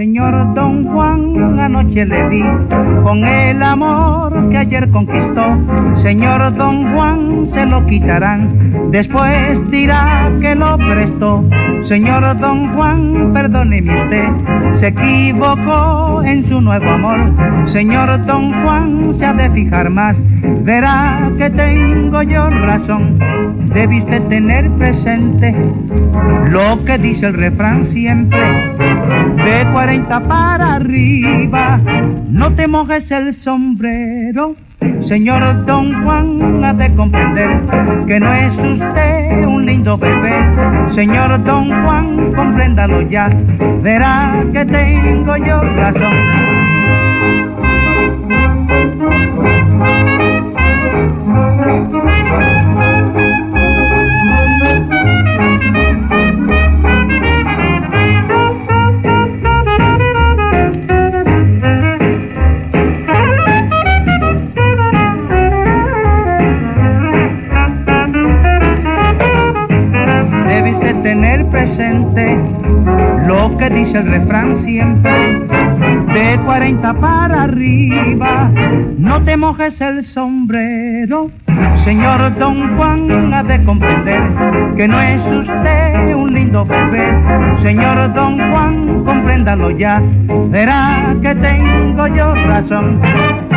Señor Don Juan, anoche le di con el amor que ayer conquistó. Señor Don Juan, se lo quitarán, después dirá que lo prestó. Señor Don Juan, perdóneme usted, se equivocó en su nuevo amor. Señor Don Juan, se ha de fijar más, verá que tengo yo razón. Debe usted tener presente lo que dice el refrán siempre: de 40 para arriba, no te mojes el sombrero. Señor Don Juan, ha de comprender que no es usted un lindo bebé. Señor Don Juan, compréndalo ya, verá que tengo yo razón. Tener presente lo que dice el refrán siempre: de 40 para arriba, no te mojes el sombrero. Señor Don Juan, ha de comprender que no es usted un lindo bebé. Señor Don Juan, compréndalo ya, verá que tengo yo razón.